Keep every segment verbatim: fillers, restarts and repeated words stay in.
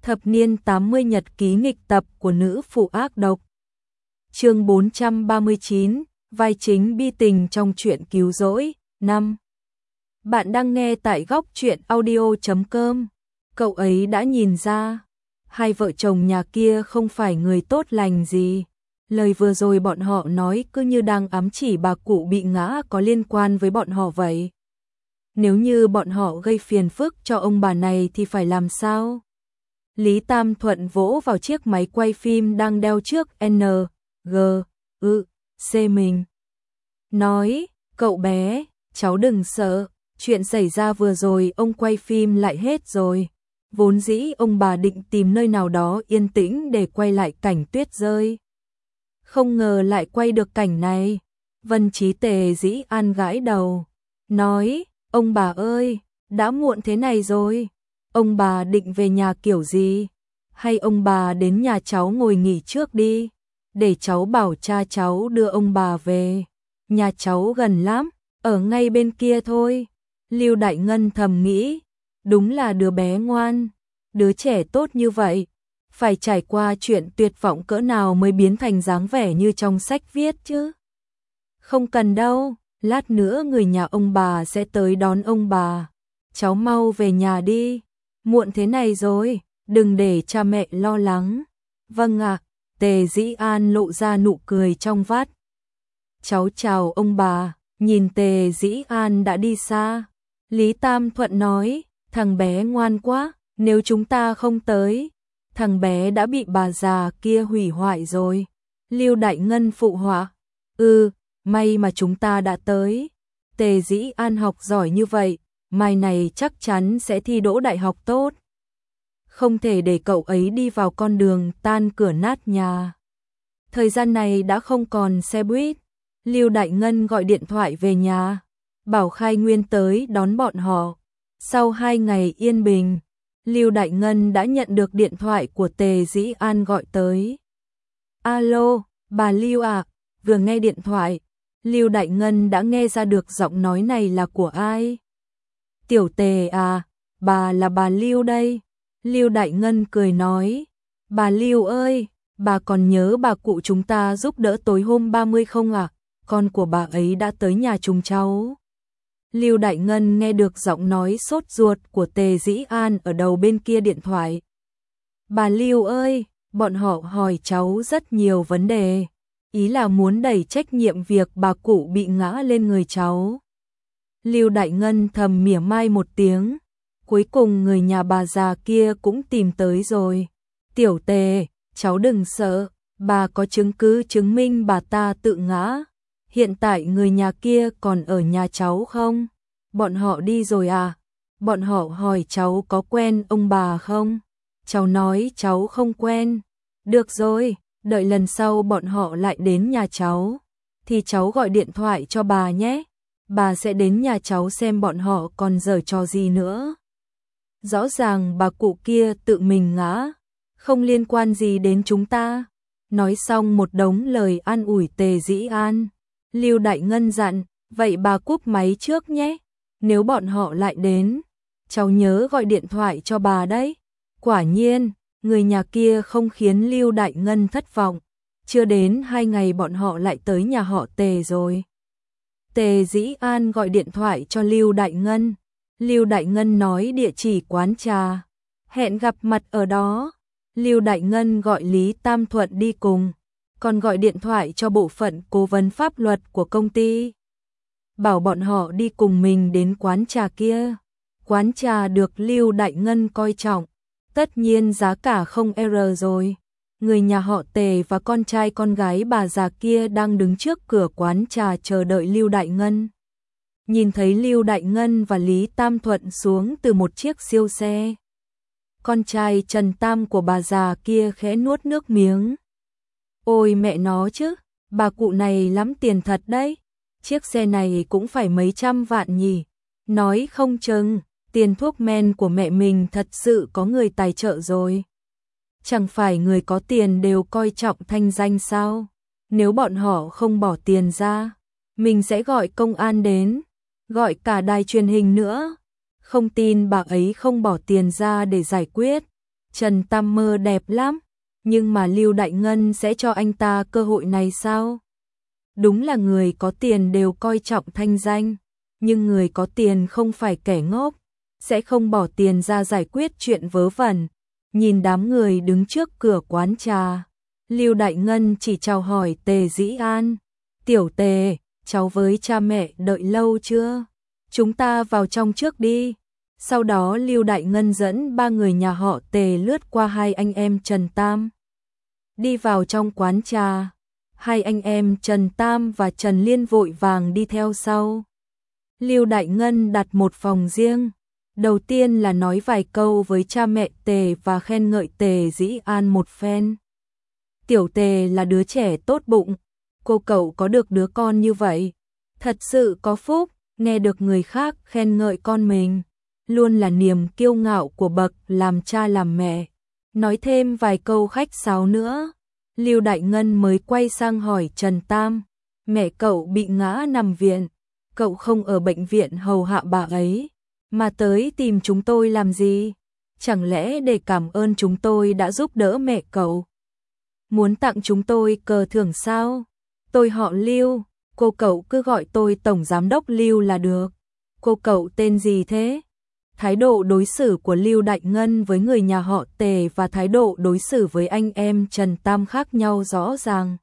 Thập niên tám mươi nhật ký nghịch tập của nữ phụ ác độc. Chương bốn trăm ba mươi chín, vai chính bi tình trong truyện cứu rỗi. năm. Bạn đang nghe tại góc truyện audio chấm com. Cậu ấy đã nhìn ra, hai vợ chồng nhà kia không phải người tốt lành gì. Lời vừa rồi bọn họ nói cứ như đang ám chỉ bà cụ bị ngã có liên quan với bọn họ vậy. Nếu như bọn họ gây phiền phức cho ông bà này thì phải làm sao? Lý Tam Thuận vỗ vào chiếc máy quay phim đang đeo trước N, G, ư, C mình. Nói, cậu bé, cháu đừng sợ, chuyện xảy ra vừa rồi ông quay phim lại hết rồi. Vốn dĩ ông bà định tìm nơi nào đó yên tĩnh để quay lại cảnh tuyết rơi. Không ngờ lại quay được cảnh này. Vân Trí Tề dĩ an gãi đầu, nói, ông bà ơi, đã muộn thế này rồi. Ông bà định về nhà kiểu gì? Hay ông bà đến nhà cháu ngồi nghỉ trước đi, để cháu bảo cha cháu đưa ông bà về. Nhà cháu gần lắm, ở ngay bên kia thôi. Lưu Đại Ngân thầm nghĩ, đúng là đứa bé ngoan, đứa trẻ tốt như vậy, phải trải qua chuyện tuyệt vọng cỡ nào mới biến thành dáng vẻ như trong sách viết chứ. Không cần đâu, lát nữa người nhà ông bà sẽ tới đón ông bà. Cháu mau về nhà đi. Muộn thế này rồi, đừng để cha mẹ lo lắng. Vâng ạ, Tề Dĩ An lộ ra nụ cười trong vắt. Cháu chào ông bà, nhìn Tề Dĩ An đã đi xa. Lý Tam Thuận nói, thằng bé ngoan quá, nếu chúng ta không tới, thằng bé đã bị bà già kia hủy hoại rồi. Lưu Đại Ngân phụ họa, ừ, may mà chúng ta đã tới. Tề Dĩ An học giỏi như vậy, mai này chắc chắn sẽ thi đỗ đại học tốt. Không thể để cậu ấy đi vào con đường tan cửa nát nhà. Thời gian này đã không còn xe buýt. Lưu Đại Ngân gọi điện thoại về nhà, bảo Khai Nguyên tới đón bọn họ. Sau hai ngày yên bình, Lưu Đại Ngân đã nhận được điện thoại của Tề Dĩ An gọi tới. Alo, bà Lưu à, vừa nghe điện thoại, Lưu Đại Ngân đã nghe ra được giọng nói này là của ai. Tiểu Tề à, bà là bà Lưu đây. Lưu Đại Ngân cười nói, bà Lưu ơi, bà còn nhớ bà cụ chúng ta giúp đỡ tối hôm ba mươi không ạ? À? Con của bà ấy đã tới nhà chúng cháu. Lưu Đại Ngân nghe được giọng nói sốt ruột của Tề Dĩ An ở đầu bên kia điện thoại. Bà Lưu ơi, bọn họ hỏi cháu rất nhiều vấn đề, ý là muốn đẩy trách nhiệm việc bà cụ bị ngã lên người cháu. Lưu Đại Ngân thầm mỉa mai một tiếng, cuối cùng người nhà bà già kia cũng tìm tới rồi. Tiểu Tề, cháu đừng sợ, bà có chứng cứ chứng minh bà ta tự ngã. Hiện tại người nhà kia còn ở nhà cháu không? Bọn họ đi rồi à? Bọn họ hỏi cháu có quen ông bà không? Cháu nói cháu không quen. Được rồi, đợi lần sau bọn họ lại đến nhà cháu, thì cháu gọi điện thoại cho bà nhé. Bà sẽ đến nhà cháu xem bọn họ còn giở trò gì nữa. Rõ ràng bà cụ kia tự mình ngã, không liên quan gì đến chúng ta. Nói xong một đống lời an ủi Tề Dĩ An. Lưu Đại Ngân dặn, vậy bà cúp máy trước nhé. Nếu bọn họ lại đến, cháu nhớ gọi điện thoại cho bà đấy. Quả nhiên, người nhà kia không khiến Lưu Đại Ngân thất vọng. Chưa đến hai ngày bọn họ lại tới nhà họ Tề rồi. Tề Dĩ An gọi điện thoại cho Lưu Đại Ngân. Lưu Đại Ngân nói địa chỉ quán trà, hẹn gặp mặt ở đó. Lưu Đại Ngân gọi Lý Tam Thuận đi cùng, còn gọi điện thoại cho bộ phận cố vấn pháp luật của công ty, bảo bọn họ đi cùng mình đến quán trà kia. Quán trà được Lưu Đại Ngân coi trọng, tất nhiên giá cả không error rồi. Người nhà họ Tề và con trai con gái bà già kia đang đứng trước cửa quán trà chờ đợi Lưu Đại Ngân. Nhìn thấy Lưu Đại Ngân và Lý Tam Thuận xuống từ một chiếc siêu xe, con trai Trần Tam của bà già kia khẽ nuốt nước miếng. Ôi mẹ nó chứ, bà cụ này lắm tiền thật đấy. Chiếc xe này cũng phải mấy trăm vạn nhỉ. Nói không chừng, tiền thuốc men của mẹ mình thật sự có người tài trợ rồi. Chẳng phải người có tiền đều coi trọng thanh danh sao? Nếu bọn họ không bỏ tiền ra, mình sẽ gọi công an đến, gọi cả đài truyền hình nữa. Không tin bà ấy không bỏ tiền ra để giải quyết, Trần Tam mơ đẹp lắm, nhưng mà Lưu Đại Ngân sẽ cho anh ta cơ hội này sao? Đúng là người có tiền đều coi trọng thanh danh, nhưng người có tiền không phải kẻ ngốc, sẽ không bỏ tiền ra giải quyết chuyện vớ vẩn. Nhìn đám người đứng trước cửa quán trà, Lưu Đại Ngân chỉ chào hỏi Tề Dĩ An. Tiểu Tề, cháu với cha mẹ đợi lâu chưa? Chúng ta vào trong trước đi. Sau đó Lưu Đại Ngân dẫn ba người nhà họ Tề lướt qua hai anh em Trần Tam. Đi vào trong quán trà, hai anh em Trần Tam và Trần Liên vội vàng đi theo sau. Lưu Đại Ngân đặt một phòng riêng. Đầu tiên là nói vài câu với cha mẹ Tề và khen ngợi Tề Dĩ An một phen. Tiểu Tề là đứa trẻ tốt bụng, cô cậu có được đứa con như vậy, thật sự có phúc. Nghe được người khác khen ngợi con mình, luôn là niềm kiêu ngạo của bậc làm cha làm mẹ. Nói thêm vài câu khách sáo nữa, Lưu Đại Ngân mới quay sang hỏi Trần Tam, mẹ cậu bị ngã nằm viện, cậu không ở bệnh viện hầu hạ bà ấy, mà tới tìm chúng tôi làm gì? Chẳng lẽ để cảm ơn chúng tôi đã giúp đỡ mẹ cậu? Muốn tặng chúng tôi cờ thưởng sao? Tôi họ Lưu, cô cậu cứ gọi tôi Tổng Giám đốc Lưu là được. Cô cậu tên gì thế? Thái độ đối xử của Lưu Đại Ngân với người nhà họ Tề và thái độ đối xử với anh em Trần Tam khác nhau rõ ràng.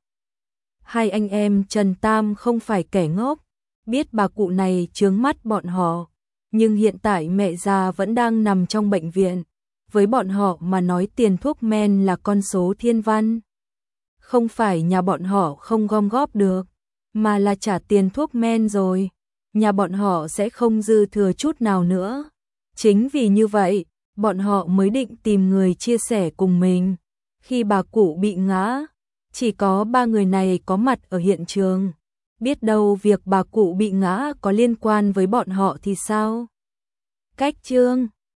Hai anh em Trần Tam không phải kẻ ngốc, biết bà cụ này chướng mắt bọn họ, nhưng hiện tại mẹ già vẫn đang nằm trong bệnh viện. Với bọn họ mà nói tiền thuốc men là con số thiên văn. Không phải nhà bọn họ không gom góp được, mà là trả tiền thuốc men rồi, nhà bọn họ sẽ không dư thừa chút nào nữa. Chính vì như vậy, bọn họ mới định tìm người chia sẻ cùng mình. Khi bà cụ bị ngã, chỉ có ba người này có mặt ở hiện trường. Biết đâu việc bà cụ bị ngã có liên quan với bọn họ thì sao? Cách chương